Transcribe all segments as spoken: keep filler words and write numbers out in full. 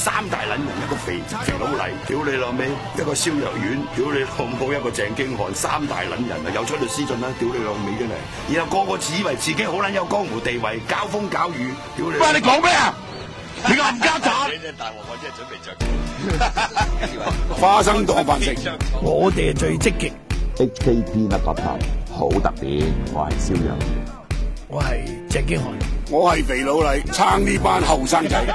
三大撚人，一個肥肥佬黎，屌你老味，一個蕭若元，屌你老母，一個鄭經翰，三大撚人啊，又出律師信啦，屌你老味真係，然後個個自以為自己好撚有江湖地位，交風攪雨，屌你！喂，你講咩啊？你個冚家鏟！你真大鑊，我真係準備着花生當飯食，我哋係最積極。 H K P 乜品牌好特別，我係蕭若元， 我係鄭經翰， 我係肥佬黎，撐呢班後生仔。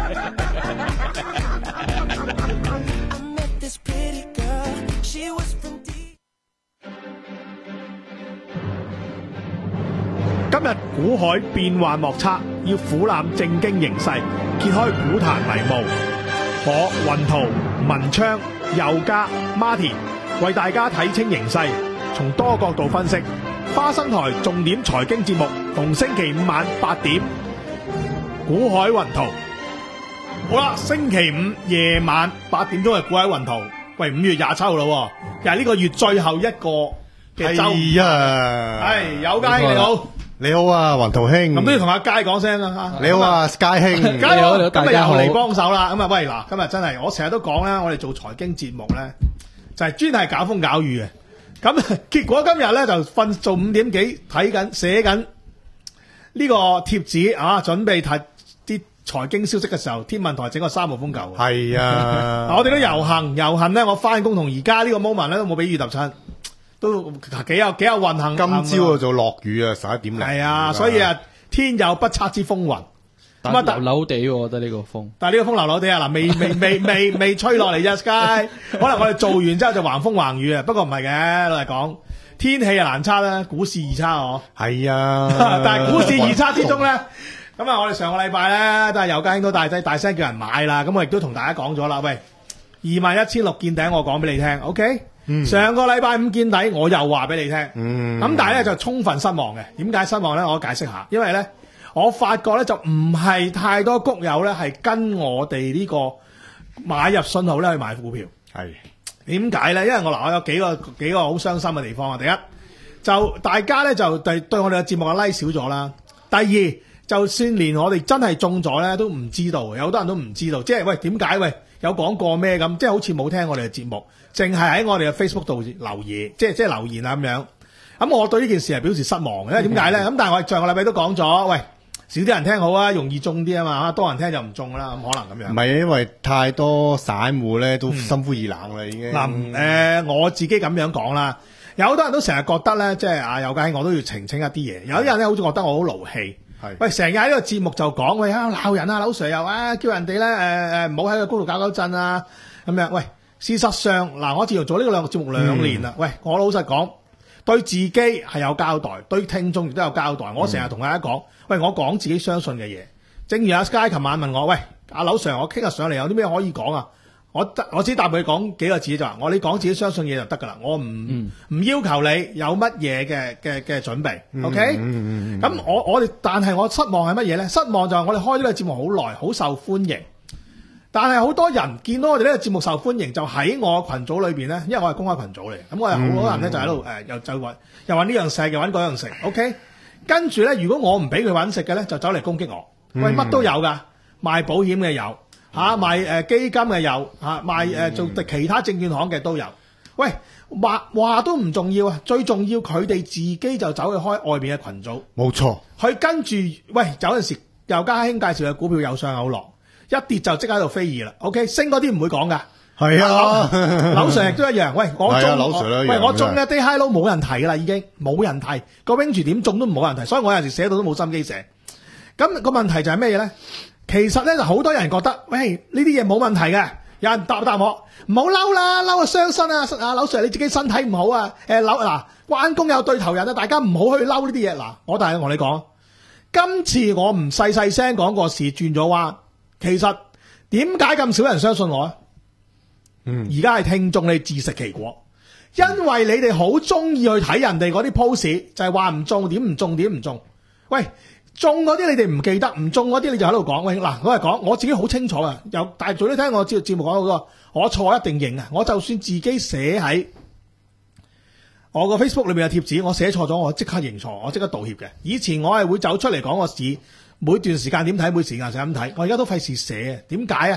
今日股海變幻莫測，要俯瞰正經形勢，揭開股壇迷霧。我雲圖、文昌、佑嘉、Martin 為大家睇清形勢，從多角度分析。花生台重點財經節目，逢星期五晚八點，股海雲圖。好啦，星期五夜晚八點鐘係股海雲圖。喂，五月廿七號啦，又係呢個月最後一個嘅周。 係啊， 係佑嘉兄你好。 你好啊，雲圖兄。 咁都要同阿佳講聲啦。 你好啊，Sky 兄。 佳佬今日又嚟幫手啦。咁啊，喂嗱，今日真係我成日都講啦，我哋做財經節目咧，就係專係搞風搞雨嘅。咁結果今日咧就瞓做五點幾睇緊寫緊呢個貼紙啊，準備睇啲財經消息嘅時候，天文台整個三號風球。 係啊， 我哋都遊行遊行咧，我翻工同而家呢個 moment 咧都冇俾雨揼親。都幾有幾有運行。 今朝就落雨啊，十一點零。 係啊，所以啊，天有不測之風雲。 咁啊，流流地喎，我覺得呢個風。但係呢個風流流地啊，嗱，未未未未未吹落嚟啫 ，Sky。可能我哋做完之後就橫風橫雨啊，不過唔係嘅，老實講，天氣啊難測啦，股市易測哦。 係啊， 但係股市易測之中咧，咁啊，我哋上個禮拜咧都係佑嘉兄都大仔大聲叫人買啦，咁我亦都同大家講咗啦，喂，二萬一千六見頂，我講俾你聽 ，OK。嗯、上個禮拜五見底，我又話俾你聽。咁、嗯、但係咧就充分失望嘅。點解失望咧？我解釋下。因為咧，我發覺咧就唔係太多谷友咧係跟我哋呢個買入信號咧去買股票。係點解咧？因為我嗱，我有幾個幾個好傷心嘅地方啊。第一，就大家咧就對對我哋嘅節目嘅 like 少咗啦。第二，就算連我哋真係中咗咧，都唔知道，有好多人都唔知道。即係喂，點解喂有講過咩咁？即係好似冇聽我哋嘅節目。淨係喺我哋嘅 Facebook 度留言，即係即係留言啊咁樣。咁我對呢件事係表示失望嘅，因為點解咧？咁但係我哋上個禮拜都講咗，喂，少啲人聽好啊，容易中啲啊嘛，多人聽就唔中啦，咁可能咁樣。 唔係因為太多散戶咧都心灰意冷啦，已經。 嗱、嗯，誒、呃，我自己咁樣講啦，有好多人都成日覺得咧，即係啊，佑嘉兄我都要澄清一啲嘢。有啲人咧好似覺得我好勞氣，係喂，成日喺呢個節目就講喂啊鬧人啊，劉 Sir 又啊叫人哋咧誒誒唔好喺個高度搞搞震啊咁樣，喂。事實上，嗱，我自從做呢個兩個節目兩年啦、嗯。喂，我老實講，對自己係有交代，對聽眾亦都有交代。我成日同大家講，喂，我講自己相信嘅嘢。正如阿 Sky 琴晚問我，喂，阿劉 Sir，我傾日上嚟有啲咩可以講啊？我我只答佢講幾個字就話，我你講自己相信嘢就得㗎啦。我唔唔、嗯、要求你有乜嘢嘅嘅嘅準備。 嗯、 OK？咁、嗯嗯、我我哋，但係我失望係乜嘢咧？失望就係我哋開呢個節目好耐，好受歡迎。但係好多人見到我哋呢個節目受歡迎，就喺我群組裏邊咧，因為我係公開群組嚟，咁我有好多人咧就喺度誒，又就揾又揾呢樣食，又揾嗰樣食 ，OK？跟住咧，如果我唔俾佢揾食嘅咧，就走嚟攻擊我。喂，乜都有噶，賣保險嘅有，嚇、啊、賣誒基金嘅有，嚇、啊、賣誒、呃、做其他證券行嘅都有。喂，話話都唔重要啊，最重要佢哋自己就走去開外邊嘅群組。冇錯，佢跟住喂，有陣時佑嘉兄介紹嘅股票有上有落。一跌就即刻喺度飛移啦 ，OK， 升嗰啲唔會講噶，係啊，劉 Sir 亦都一樣。喂，我中，啊、喂，我中嘅 day high low 冇人提噶啦，已經冇人提個 range 點中都冇人提，所以我有陣時寫到都冇心機寫。咁、那個問題就係咩嘢咧？其實咧就好多人覺得，喂，呢啲嘢冇問題嘅。有人答答我，唔好嬲啦，嬲啊傷身啊！阿劉 Sir 你自己身體唔好啊，誒嬲嗱，關公有對頭人啊，大家唔好去嬲呢啲嘢。嗱，我但係同你講，今次我唔細細聲講個事轉咗彎。其實點解咁少人相信我啊？嗯，而家係聽眾你自食其果，因為你哋好中意去睇人哋嗰啲 post，就係話唔中點唔中點唔中。喂，中嗰啲你哋唔記得，唔中嗰啲你就喺度講。喂，嗱，我係講我自己好清楚啊。有大早啲聽我節節目講好多，我錯一定認啊。我就算自己寫喺我個 Facebook 裏面嘅貼紙，我寫錯咗，我即刻認錯，我即刻道歉嘅。以前我係會走出嚟講個市。每段時間點睇，每時間就咁睇。我而家都費事寫啊，點解啊？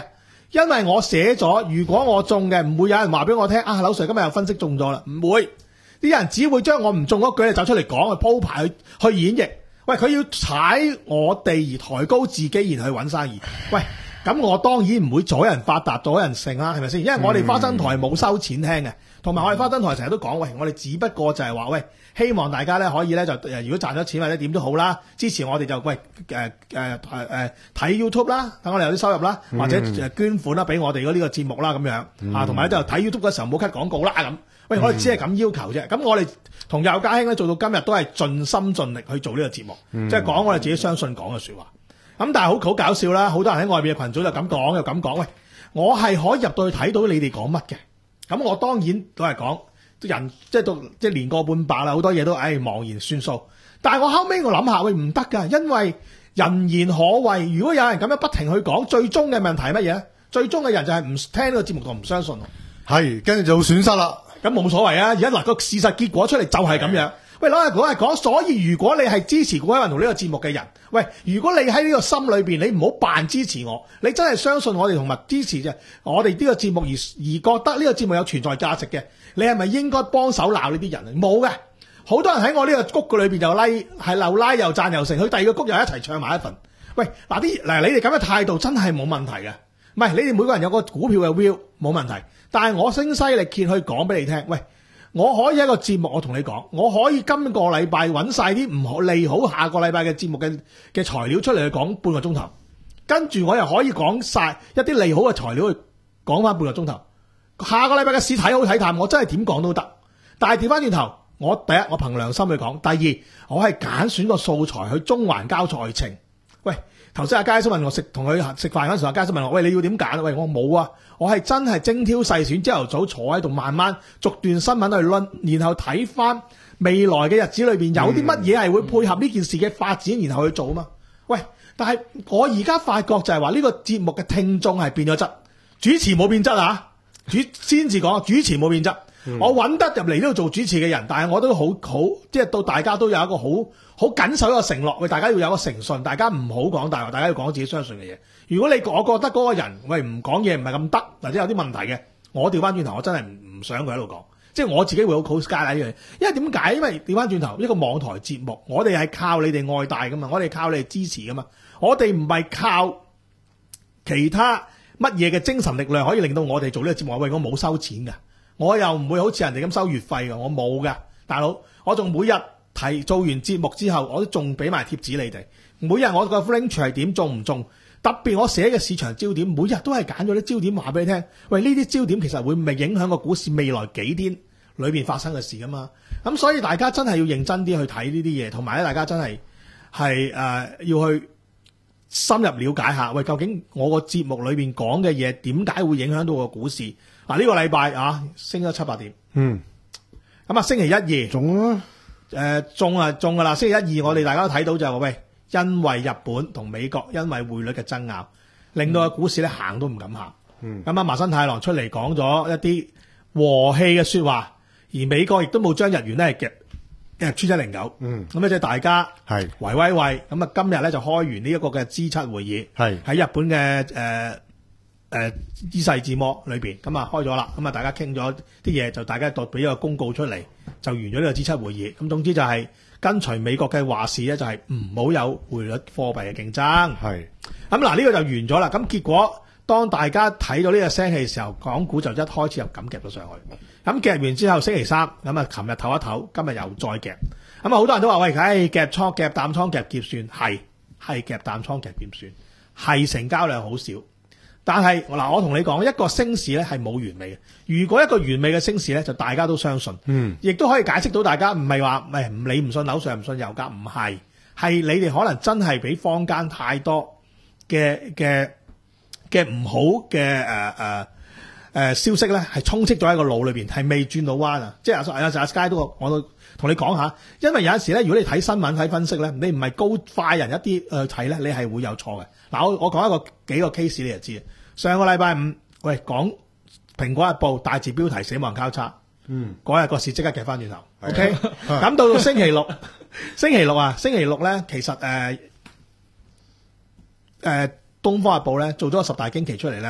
因為我寫咗，如果我中嘅，唔會有人話俾我聽啊，劉 Sir 今日又分析中咗啦，唔會。啲人只會將我唔中嗰句走出嚟講，去鋪排去去演繹。喂，佢要踩我哋而抬高自己，然去揾生意。喂，咁我當然唔會阻人發達，阻人勝啦，係咪先？因為我哋花生台冇收錢聽嘅，同埋我哋花生台成日都講，喂，我哋只不過就係話，喂，希望大家咧可以咧就如果賺咗錢或者點都好啦，支持我哋就喂誒誒誒睇 YouTube 啦，等我哋有啲收入啦，或者捐款啦俾我哋嗰呢個節目啦咁樣、嗯、啊，同埋就睇 YouTube 嘅時候冇 cut 廣告啦咁。喂，我哋只係咁要求啫。咁我哋同佑家興咧做到今日都係盡心盡力去做呢個節目，即係講我哋自己相信講嘅說話。咁但係好好搞笑啦，好多人喺外邊嘅群組就咁講又咁講。喂，我係可以入到去睇到你哋講乜嘅。咁我當然都係講人，即係到即係年過半百啦，好多嘢都唉茫然算數。但係我後尾我諗下，喂唔得㗎，因為人言可畏。如果有人咁樣不停去講，最終嘅問題係乜嘢咧？最終嘅人就係唔聽呢個節目同唔相信。 係，跟住就損失啦。 咁冇所謂啊！而家嗱個事實結果出嚟就係咁樣。喂，攞嚟講係講，所以如果你係支持古偉文同呢個節目嘅人，喂，如果你喺呢個心裏邊，你唔好扮支持我，你真係相信我哋同埋支持啫，我哋呢個節目而而覺得呢個節目有存在價值嘅，你係咪應該幫手鬧呢啲人？冇嘅，好多人喺我呢個谷嘅裏邊就拉，係又拉又讚又成，佢第二個谷又一齊唱埋一份。喂，嗱啲嗱你哋咁嘅態度真係冇問題嘅，唔係你哋每個人有個股票嘅 view 冇問題。但係我聲嘶力竭去講俾你聽，喂，我可以一個節目，我同你講，我可以今個禮拜揾晒啲唔好利好下個禮拜嘅節目嘅嘅材料出嚟去講半個鐘頭，跟住我又可以講晒一啲利好嘅材料去講翻半個鐘頭。下個禮拜嘅市睇好睇淡，我真係點講都得。但係調翻轉頭，我第一我憑良心去講，第二我係揀選個素材去中環交賽程。喂，頭先阿佳叔問我食同佢食飯嗰陣時，阿佳叔問我，喂，你要點揀？喂，我冇啊。我係真係精挑細選，朝頭早坐喺度慢慢逐段新聞去論，然後睇翻未來嘅日子裏邊有啲乜嘢係會配合呢件事嘅發展，然後去做啊嘛。喂，但係我而家發覺就係話呢個節目嘅聽眾係變咗質，主持冇變質啊，主先至講主持冇變質。嗯、我揾得入嚟呢度做主持嘅人，但係我都好好，即係到大家都有一個好好緊守一個承諾，喂，大家要有個誠信，大家唔好講大話，大家要講自己相信嘅嘢。如果你我覺得嗰個人喂唔講嘢唔係咁得，或者有啲問題嘅，我調翻轉頭，我真係唔唔想佢喺度講，即係我自己會好好 sky 呢樣嘢。因為點解？因為調翻轉頭一個網台節目，我哋係靠你哋愛戴噶嘛，我哋靠你哋支持噶嘛，我哋唔係靠其他乜嘢嘅精神力量可以令到我哋做呢個節目。喂，我冇收錢噶。我又唔會好似人哋咁收月費㗎，我冇㗎，大佬。我仲每日提做完節目之後，我都仲俾埋貼紙你哋。每日我個 link 係點中唔中？特別我寫嘅市場焦點，每日都係揀咗啲焦點話俾你聽。喂，呢啲焦點其實會唔會影響個股市未來幾天裏邊發生嘅事㗎嘛？咁所以大家真係要認真啲去睇呢啲嘢，同埋咧大家真係係誒要去深入了解下。喂，究竟我個節目裏邊講嘅嘢點解會影響到個股市？嗱、啊，呢、這個禮拜啊，升咗七八點。嗯。咁啊，星期一二中啊，誒、呃、中啊中噶啦。星期一二我哋大家都睇到就係、是、喂，因為日本同美國因為匯率嘅爭拗，令到個股市咧行都唔敢行。嗯。咁啊，麻生太郎出嚟講咗一啲和氣嘅說話，而美國亦都冇將日元咧夾夾穿一零九。嗯。咁咧即係大家係維威惠。咁啊，今日咧就開完呢一個嘅 G 七會議，係喺日本嘅誒。呃誒，伊勢志摩裏邊咁啊開咗啦，咁啊大家傾咗啲嘢，就大家度俾咗個公告出嚟，就完咗呢個 G 七會議。咁總之就係跟隨美國嘅話事咧，就係唔好有匯率貨幣嘅競爭。係咁嗱，呢個就完咗啦。咁結果當大家睇到呢個聲氣嘅時候，港股就一開始又咁夾咗上去。咁夾完之後，星期三咁啊，琴日唞一唞，今日又再夾。咁啊，好多人都話喂，唉，夾倉夾淡倉夾結算，係係夾淡倉夾結算，係成交量好少。但係嗱，我同你講，一個升市咧係冇完美嘅。如果一個完美嘅升市咧，就大家都相信，嗯，亦都可以解釋到大家唔係話誒唔理唔信樓上唔信油價，唔係，係你哋可能真係俾坊間太多嘅嘅嘅唔好嘅誒誒誒消息咧，係充斥咗喺個腦裏邊，係未轉到彎啊！即係有時阿 Sky 都我都同你講下，因為有陣時咧，如果你睇新聞睇分析咧，你唔係高快人一啲去睇咧，你係會有錯嘅。嗱，我我講一個幾個 case 你就知。上個禮拜五，喂，講蘋果日報大字標題死亡交叉，嗯，嗰日個市即刻夾翻轉頭 ，OK，咁到到星期六，星期六啊，星期六咧，其實誒誒、呃呃、東方日報咧做咗個十大驚奇出嚟咧，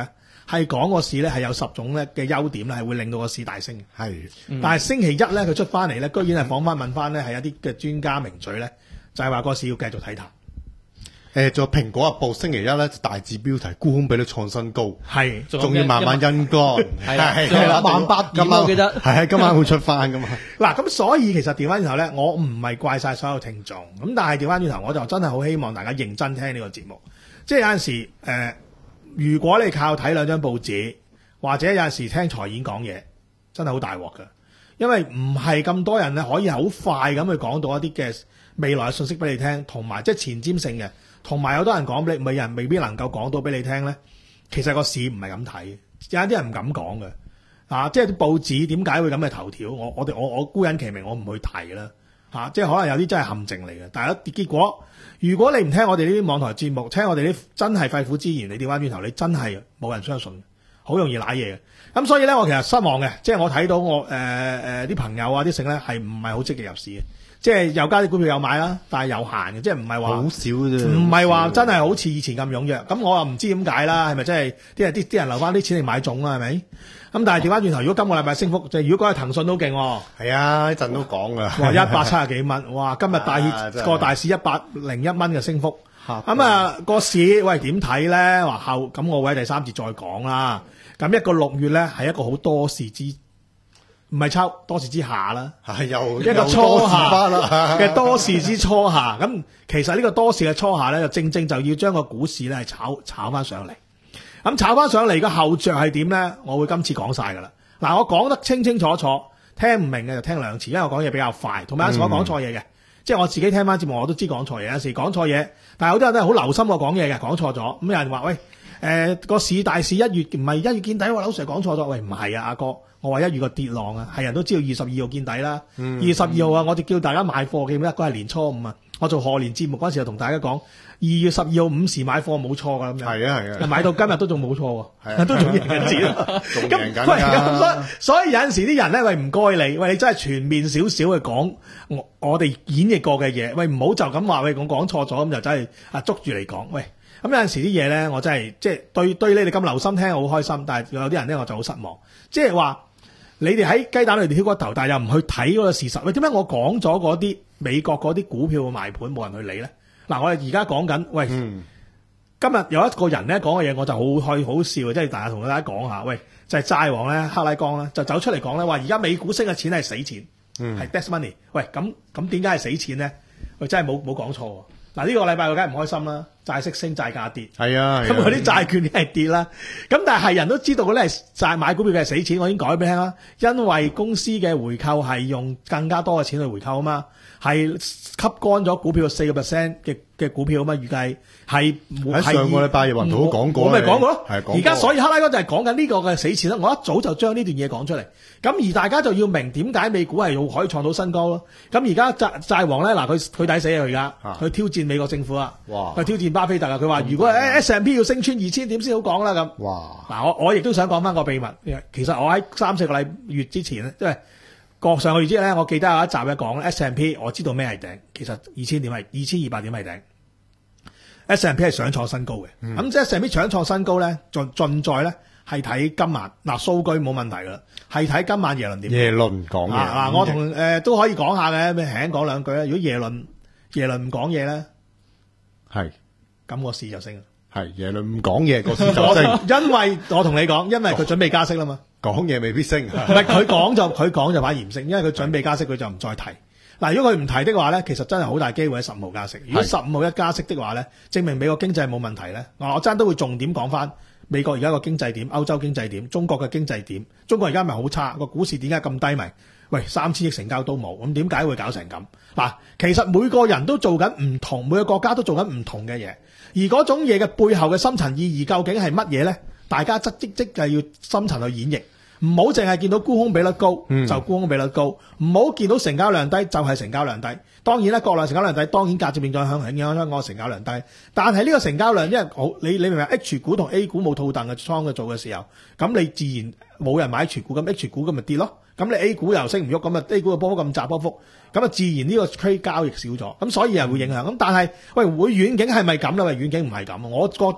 係講個市咧係有十種咧嘅優點咧，係會令到個市大升嘅。 係， 但係星期一咧佢出翻嚟咧，居然係訪翻問翻咧係一啲嘅專家名嘴咧，就係話個市要繼續睇淡。 誒，仲有蘋果日報星期一咧大字標題沽空比率創新高， 係， 仲要慢慢陰乾， 係啦，係啦，萬八點我記得， 係啊，今晚會出翻噶嘛。 嗱，咁所以其實調翻轉頭咧，我唔係怪晒所有聽眾，咁但係調翻轉頭，我就真係好希望大家認真聽呢個節目。即係有陣時誒、呃，如果你靠睇兩張報紙，或者有陣時聽財演講嘢，真係好大鑊㗎。因為唔係咁多人咧可以好快咁去講到一啲嘅未來嘅信息俾你聽，同埋即係前瞻性嘅。同埋有多人講俾你，每人未必能夠講到俾你聽咧。其實個市唔係咁睇，有啲人唔敢講嘅，啊，即係啲報紙點解會咁嘅頭條？我我哋我我孤隱其名，我唔去提啦，嚇、啊，即係可能有啲真係陷阱嚟嘅。但係結果，如果你唔聽我哋呢啲網台節目，聽我哋啲真係肺腑之言，你調翻轉頭，你真係冇人相信，好容易揦嘢嘅。咁所以咧，我其實失望嘅，即係我睇到我誒誒啲朋友啊啲剩咧係唔係好積極入市嘅。即係有加啲股票有買啦，但係有限嘅，即係唔係話好少啫， 唔係話真係好似以前咁踴躍。咁我又唔知點解啦，係咪真係啲人啲啲人留翻啲錢嚟買種啦？係咪？咁但係調翻轉頭，如果今個禮拜升幅，就係如果嗰日騰訊都勁喎。 係啊，一陣都講噶。 哇，一百七十幾蚊，哇！今日大市個、啊、大市一百零一蚊嘅升幅。咁啊個市喂點睇咧？話後咁我會喺第三節再講啦。咁一個六月咧係一個好多事之。唔係抽多事之下啦， 係又一個初夏嘅多事之初夏。咁其實呢個多事嘅初夏咧，就正正就要將個股市咧係炒炒翻上嚟。咁炒翻上嚟個後著係點咧？我會今次講晒噶啦。嗱，我講得清清楚楚，聽唔明嘅就聽兩次，因為我講嘢比較快，同埋有時我講錯嘢嘅，即係我自己聽翻節目我都知講錯嘢，有時講錯嘢，但係好多人都係好留心我講嘢嘅，講錯咗。咁有人話喂，誒、呃、個市大市一月唔係一月見底喎，劉 Sir 講錯咗。喂，唔係啊，阿哥。我話一月個跌浪啊，係人都知道二十二號見底啦。二十二號啊，我哋叫大家買貨嘅，嗰日係年初五啊。我做賀年節目嗰陣時就同大家講，二月十二號午時買貨冇錯噶咁樣。係啊係啊，買到今日都仲冇錯喎，啊、都仲贏緊錢。 仲贏緊咁所以所以有陣時啲人咧，喂唔該你，喂你真係全面少少去講我我哋演繹過嘅嘢，喂唔好就咁話喂我講錯咗咁就真係啊捉住嚟講，喂咁有陣時啲嘢咧，我真係即係對對你哋咁留心聽，我好開心。但係有啲人咧，我就好失望，即係話。你哋喺雞蛋裏邊挑骨頭，但係又唔去睇嗰個事實。喂，點解我講咗嗰啲美國嗰啲股票嘅賣盤冇人去理咧？嗱，我哋而家講緊，喂，嗯、今日有一個人咧講嘅嘢，我就好開好笑嘅，即係大家同大家講下，喂，就係、是、債王咧，克拉岡咧，就走出嚟講咧，話而家美股升嘅錢係死錢，係、嗯、dead money。喂，咁咁點解係死錢咧？喂，真係冇冇講錯喎。嗱，呢個禮拜我梗係唔開心啦，債息升，債價跌，係啊，咁嗰啲債券梗係跌啦。咁但係係人都知道嗰啲係債買股票嘅係死錢，我已經講咗俾你聽啦。因為公司嘅回購係用更加多嘅錢去回購啊嘛，係吸乾咗股票四個 percent 嘅嘅股票啊嘛，預計係喺上個禮拜葉雲圖都講過， 我咪講過咯。而家所以克拉哥就係講緊呢個嘅死錢啦。我一早就將呢段嘢講出嚟，咁而大家就要明點解美股係要可以創到新高咯。咁而家債債王咧，嗱佢佢抵死啊！佢而家佢挑戰美國政府啊，佢挑戰巴菲特啊！佢話如果 S and P 要升穿二千點先好講啦咁。哇！嗱我我亦都想講翻個秘密，其實我喺三四個禮月之前咧，即係過上個月之前咧，我記得有一集咧講 S and P， 我知道咩係頂，其實二千點係二千二百點係頂。S and P 係想創新高嘅，咁、嗯、即係 S and P 想創新高咧，盡盡在咧係睇今晚嗱數據冇問題噶啦，係睇今晚耶倫點。耶倫講嘢嗱，我同誒、呃、都可以講下嘅，咩輕講兩句啦。如果耶倫耶倫唔講嘢咧，係咁個市就升。係耶倫唔講嘢個市就升，因為我同你講，因為佢準備加息啦嘛。講嘢未必升，唔係佢講就佢講就反而唔升，因為佢準備加息，佢就唔再提。嗱，如果佢唔提的話咧，其實真係好大機會喺十五號加息。如果十五號一加息的話咧，證明美國經濟冇問題咧。我我真都會重點講翻美國而家個經濟點、歐洲經濟點、中國嘅經濟點。中國而家咪好差，個股市點解咁低迷？喂，三千億成交都冇，咁點解會搞成咁？嗱，其實每個人都做緊唔同，每個國家都做緊唔同嘅嘢，而嗰種嘢嘅背後嘅深層意義究竟係乜嘢咧？大家即即即係要深層去演繹。唔好淨係見到沽空比率高、嗯、就沽空比率高，唔好見到成交量低就係成交量低。當然啦，國內成交量低，當然價值變咗響影響香港成交量低。但係呢個成交量，因為好你你明唔明 H 股同 A 股冇套戥嘅倉嘅做嘅時候，咁你自然冇人買 H 股，咁 H 股咁咪跌咯。咁你 A 股又升唔喐，咁啊 A 股嘅波幅咁窄波幅，咁啊自然呢個 trade 交易少咗，咁所以係會影響。咁但係喂會遠景係咪咁咧？喂遠景唔係咁，我覺得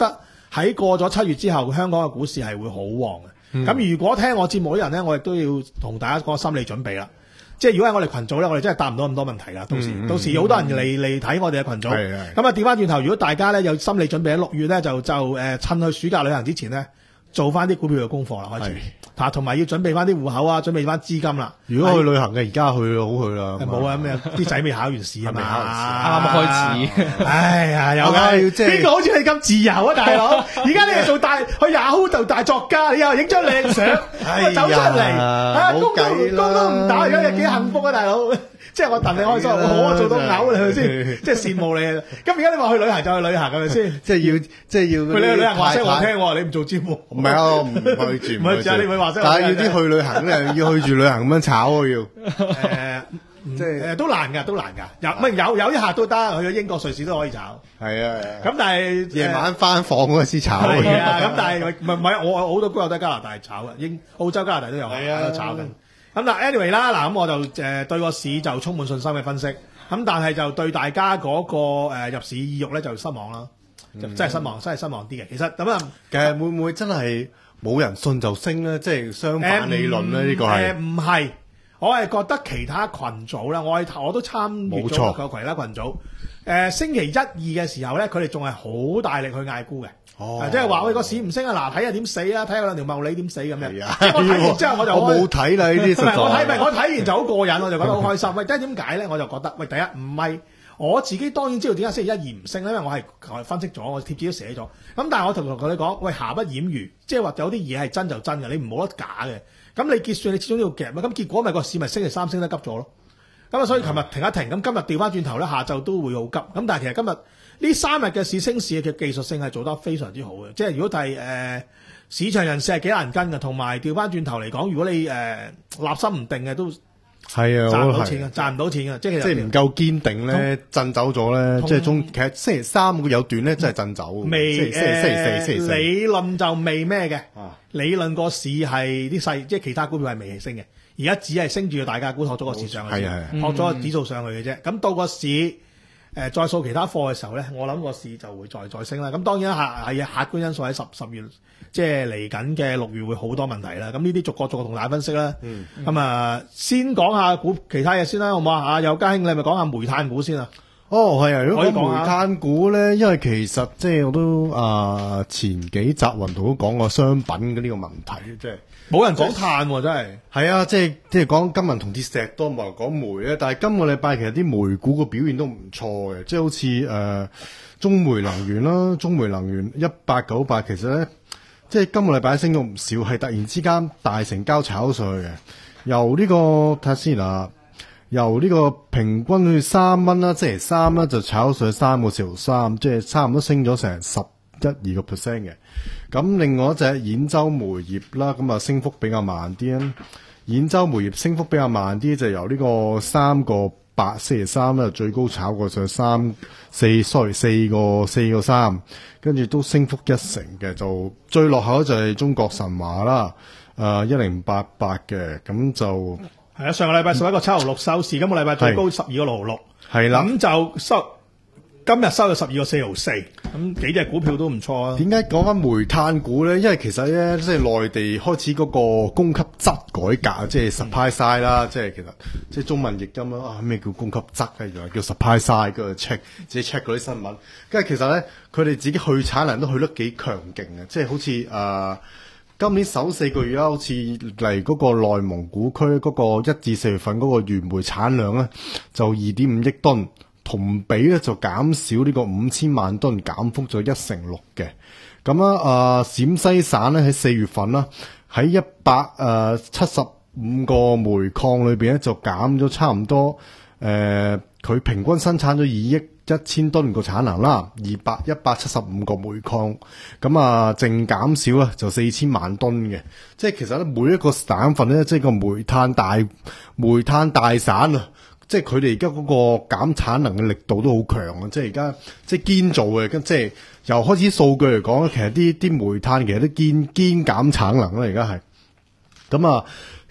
喺過咗七月之後，香港嘅股市係會好旺嘅。咁、嗯、如果聽我節目啲人咧，我亦都要同大家講心理準備啦。即係如果喺我哋群組咧，我哋真係答唔到咁多問題啦。到時、嗯、到時好多人嚟嚟睇我哋嘅群組。咁啊調翻轉頭，如果大家咧有心理準備喺六月咧，就就誒、呃、趁去暑假旅行之前咧，做翻啲股票嘅功課啦，開始嚇，同埋要準備翻啲戶口啊，準備翻資金啦。 如果去旅行嘅，而家去好去啦。 冇啊，咩啲仔未考完試啊嘛， 啱啱開始。 哎呀，有嘅，邊個好似你咁自由啊，大佬？而家你係做大去 Yahoo 做大作家，你又影張靚相，走出嚟，啊工都工都唔打，而家有幾幸福啊，大佬！即係我戥你開心，我做到嘔，係咪先？即係羨慕你。咁而家你話去旅行就去旅行，係咪先？ 即係要，即係要。 佢你去旅行話聲我聽，你唔做節目。 唔係啊，唔去住。 唔去住啊！你咪話聲。 但係要啲去旅行咧，要去住旅行咁樣炒啊要。 誒，即係誒都難㗎，都難㗎。有唔係有有一客都得，去咗英國、瑞士都可以炒。 係啊。 咁但係夜晚翻房嗰陣時炒。 係啊。咁但係唔係唔係我好多股友都喺加拿大炒嘅，英澳洲、加拿大都有喺度炒緊。咁嗱 anyway 啦，嗱咁我就誒、呃、對個市就充滿信心嘅分析，咁但係就對大家嗰、那個、呃、入市意欲咧就失望啦，就真係失望，真係失望啲嘅。其實咁啊， 其實會唔會真係冇人信就升咧？即係相反理論咧？呢、呃、個係誒唔係，我係覺得其他群組啦，我係我都參與咗個其他群組。誒、呃、星期一二嘅時候咧，佢哋仲係好大力去嗌沽嘅。哦，即係話喂個市唔升啊！嗱，睇下點死啊！睇下兩條茂利點死咁樣。即係我睇完之後我就我冇睇啦呢啲。唔係我睇，唔係我睇完就好過癮，我就覺得好開心。喂，即係點解咧？我就覺得喂，第一唔係我自己當然知道點解星期一二唔升咧，因為我係分析咗，我貼紙都寫咗。咁但係我同同佢哋講，喂，瑕不掩瑜，即係話有啲嘢係真就真嘅，你唔冇得假嘅。咁你結算你始終都要夾啊。咁結果咪個市咪星期三升得急咗咯。咁啊，所以琴日停一停，咁今日調翻轉頭咧，下晝都會好急。咁但係其實今日呢三日嘅市升市嘅技術性係做得非常之好嘅，即係如果係誒、呃、市場人士係幾難跟嘅，同埋調翻轉頭嚟講，如果你誒、呃、立心唔定嘅都係啊， 賺唔到錢嘅，賺唔到錢嘅，即係即係唔夠堅定咧，震走咗咧，即係中其實星期三有段咧真係震走， 未星期四、星期四、星期四理論就未咩嘅，啊、理論個市係啲細，即係其他股票係未升嘅，而家只係升住大價股托咗個市上去，係啊係，托咗個指數上去嘅啫，咁、嗯、到個市。誒、呃、再掃其他貨嘅時候咧，我諗個市就會再再升啦。咁當然係係客觀因素喺十十月，即係嚟緊嘅六月會好多問題啦。咁呢啲逐個逐個同大家分析啦。嗯。咁啊、嗯，先講下股其他嘢先啦，好唔好啊？有家兄，你係咪講下煤炭股先啊？ 哦，係啊，如果可以講煤炭股咧，因為其實即係我都啊、呃、前幾集雲圖都講過商品嘅呢個問題，即係冇人講碳喎，真係。係啊，即係即係講金銀同鐵石多，冇人講煤咧。但係今個禮拜其實啲煤股個表現都唔錯嘅，即係好似誒、呃、中煤能源啦，中煤能源一八九八，其實咧即係今個禮拜升咗唔少，係突然之間大成交炒上去嘅，由呢、這個睇下先啦。由呢個平均去三蚊啦，星期三啦就炒上三個四毫三，即係差唔多升咗成十一二個 percent 嘅。咁另外一隻兗州煤業啦，咁啊升幅比較慢啲啊。兗州煤業升幅比較慢啲，就由呢個三個八星期三啦，最高炒過上三四，sorry 四個四個三，跟住都升幅一成嘅。就最落後就係中國神華啦，誒一零八八嘅，咁就。 係啊，上個禮拜十一個七毫六收市，今個禮拜最高十二個六毫六， 係啦， 咁就收今日收到十二個四毫四，咁幾隻股票都唔錯啊。 點解講翻煤炭股咧？因為其實咧，即係內地開始嗰個供給側改革，即係 supply side 啦，即係其實即係中文譯音啦。啊，咩叫供給側啊？原來叫 supply side，跟住 check 自己 check 嗰啲新聞，跟住其實咧，佢哋自己去產能都去得幾強勁嘅，即係好似誒。呃今年首四個月啦，好似嚟嗰個內蒙古區嗰個一至四月份嗰個原煤產量咧，就二點五億噸，同比咧就減少呢個五千萬噸，減幅咗一成六嘅。咁啊，啊陝西省咧喺四月份啦，喺一百誒七十五個煤礦裏邊咧就減咗差唔多誒，佢、呃、平均生產咗二億一千噸個產能啦，二百一百七十五個煤礦，咁啊淨減少啦就四千萬噸嘅，即係其實咧每一個省份咧，即係個煤炭大煤炭大省啊，即係佢哋而家嗰個減產能嘅力度都好強啊！即係而家即係堅做嘅，即係由開始數據嚟講，其實啲啲煤炭其實都堅堅減產能啦，而家係咁啊。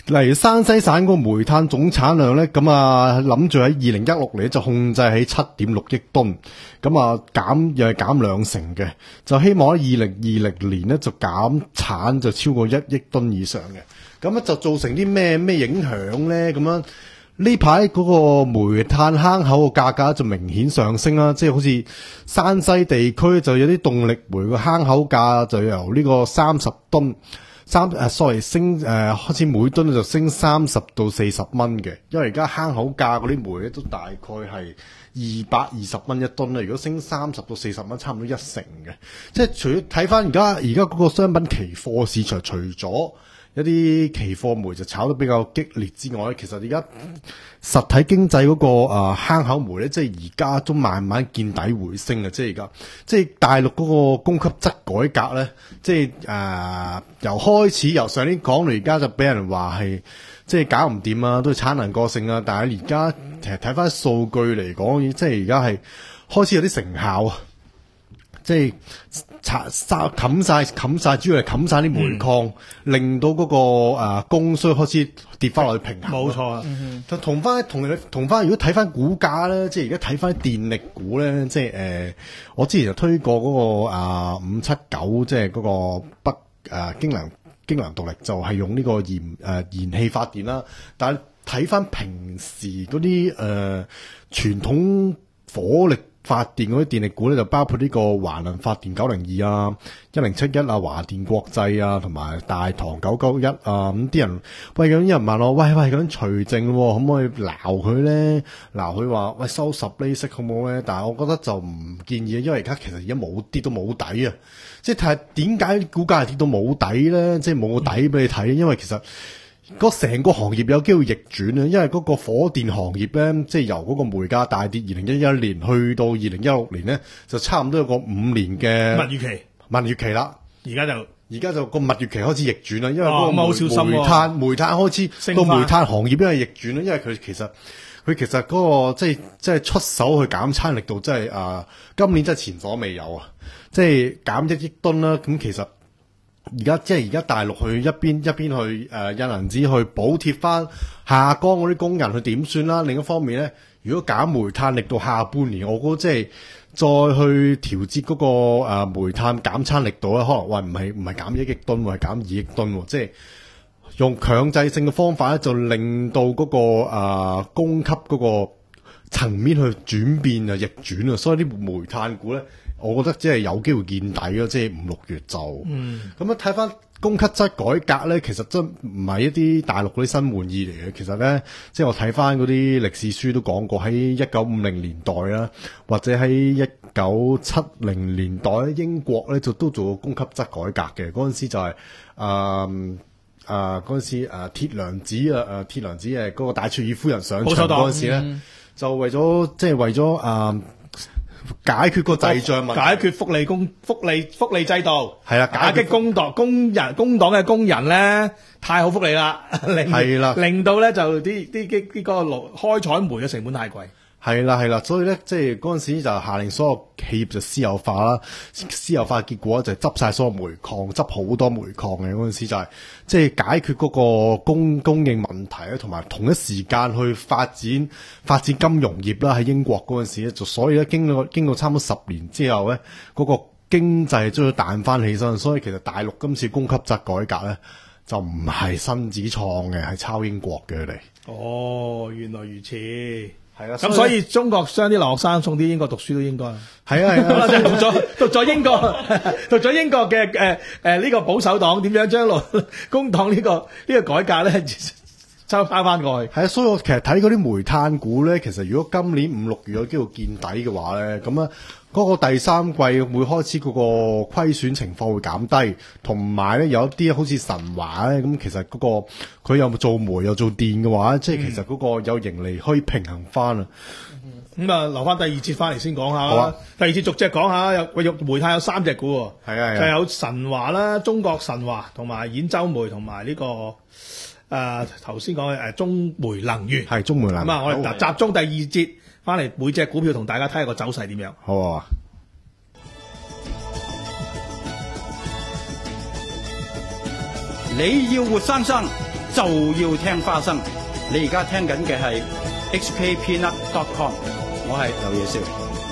例如山西省嗰個煤炭總產量咧，咁啊諗住喺二零一六年就控制喺七點六億噸，咁啊減又係減兩成嘅，就希望喺二零二零年咧就減產就超過一億噸以上嘅，咁啊就造成啲咩咩影響咧？咁樣呢排嗰個煤炭坑口個價格就明顯上升啦，即係好似山西地區就有啲動力煤個坑口價就由呢個三十噸。三誒，sorry，升誒、呃、開始每噸就升三十到四十蚊嘅，因為而家坑口價嗰啲煤咧都大概係二百二十蚊一噸啦。如果升三十到四十蚊，差唔多一成嘅。即係除咗睇翻而家而家嗰個商品期貨市場，除咗一啲期貨煤就炒得比較激烈之外，其實而家實體經濟嗰、那個誒、呃、坑口煤咧，即係而家都慢慢見底回升嘅。即係而家，即係大陸嗰個供給側改革咧，即係誒、呃、由開始由上年講到而家就俾人話係即係搞唔掂啊，都係產能過剩啊。但係而家其實睇翻數據嚟講，即係而家係開始有啲成效啊。即係拆沙冚晒冚晒，主要係冚晒啲煤礦，嗯、令到嗰、那個誒、呃、供需開始跌翻落去平衡。 冇錯啊！ 就同翻同你同翻，如果睇翻股價咧，即係而家睇翻電力股咧，即係誒、呃，我之前就推過嗰、那個啊五七九，即係嗰個北誒、呃、京能京能動力，就係用呢個燃誒、呃、燃氣發電啦。但係睇翻平時嗰啲誒傳統火力發電嗰啲電力股咧，就包括呢個華能發電九零二啊、一零七一啊、華電國際啊，同埋大唐九九一啊。咁啲人喂，有啲人問我，喂喂，咁除淨可唔可以鬧佢咧？鬧佢話喂收十厘息好唔好咧？但係我覺得就唔建議，因為而家其實而家冇跌到冇底啊。即係睇下點解股價係跌到冇底咧？即係冇個底俾你睇，因為其實嗰成個行業有機會逆轉啊！因為嗰個火電行業咧，即係由嗰個煤價大跌二零一一年去到二零一六年咧，就差唔多有個五年嘅蜜月期， 蜜月期啦。 而家就而家就個蜜月期開始逆轉啦，因為嗰個煤、 哦、小心煤炭煤炭開始到煤炭行業因為逆轉啦，因為佢其實佢其實嗰、嗰個即係即係出手去減產力度，真係啊，今年真係前所未有啊！即係減一億噸啦，咁其實。而家即係而家大陸去一邊一邊去誒、呃、印銀紙去補貼翻下崗嗰啲工人去點算啦。另一方面咧，如果減煤炭力到下半年，我估即係再去調節嗰、那個、呃、煤炭減產力度咧，可能喂唔係唔係減一億噸，係減二億噸，即係用強制性嘅方法咧，就令到嗰、那個誒、呃、供給嗰個層面去轉變啊逆轉啊，所以啲煤炭股咧。我覺得即係有機會見底咯，即係五六月就咁樣睇翻供給側改革咧，其實真唔係一啲大陸嗰啲新玩意嚟嘅。其實咧，即係我睇翻嗰啲歷史書都講過，喺一九五零年代啦，或者喺一九七零年代咧，英國咧就都做過供給側改革嘅。嗰陣時就係誒誒嗰陣時誒鐵娘子啊誒鐵娘子誒嗰個戴卓爾夫人上場嗰陣時咧，嗯、就為咗即係為咗誒。呃解決個滯脹問題， 解決福利工福利福利制度係啦， 打擊工黨工人工黨嘅工人咧太好福利啦，令係啦，令到咧就啲啲啲啲嗰個爐開採煤嘅成本太貴。 係啦係啦，所以咧即係嗰陣時就下令所有企業就私有化啦，私有化嘅結果就係執晒所有煤礦，執好多煤礦嘅嗰陣時就係即係解決嗰個供供應問題咧，同埋同一時間去發展發展金融業啦。喺英國嗰陣時咧，就所以咧經過經過差唔多十年之後咧，嗰、嗰個經濟終於彈翻起身。所以其實大陸今次供給側改革咧，就唔係新子創嘅，係抄英國嘅佢哋。 哦，原來如此。 係啦， 咁所以中國將啲留學生送啲英國讀書都應該。 係啊係啊， 即係讀咗讀咗英國，讀咗英國嘅誒誒呢個保守黨點樣將勞工黨呢個呢、呢個改革咧抽翻翻過去。 係啊，所以我其實睇嗰啲煤炭股咧，其實如果今年五六月有機會見底嘅話咧，咁啊嗰個第三季會開始嗰個虧損情況會減低，同埋咧有一啲好似神華咧咁，其實嗰、嗰個佢又做煤又做電嘅話，嗯、即係其實嗰個有盈利可以平衡翻啊。 咁啊、嗯，留翻第二節翻嚟先講下啦。 啊、 第二節逐隻講下，有有煤炭有三隻股喎， 係啊， 就有神華啦、中國神華同埋兗州煤同埋呢個誒頭先講嘅誒中煤能源。係中煤能源。 咁啊，我哋嗱集中第二節翻嚟，每隻股票同大家睇下個走勢點樣。 好啊。 你要活生生就要聽花生。你而家聽緊嘅係 H K Peanut dot com， 我係劉野少。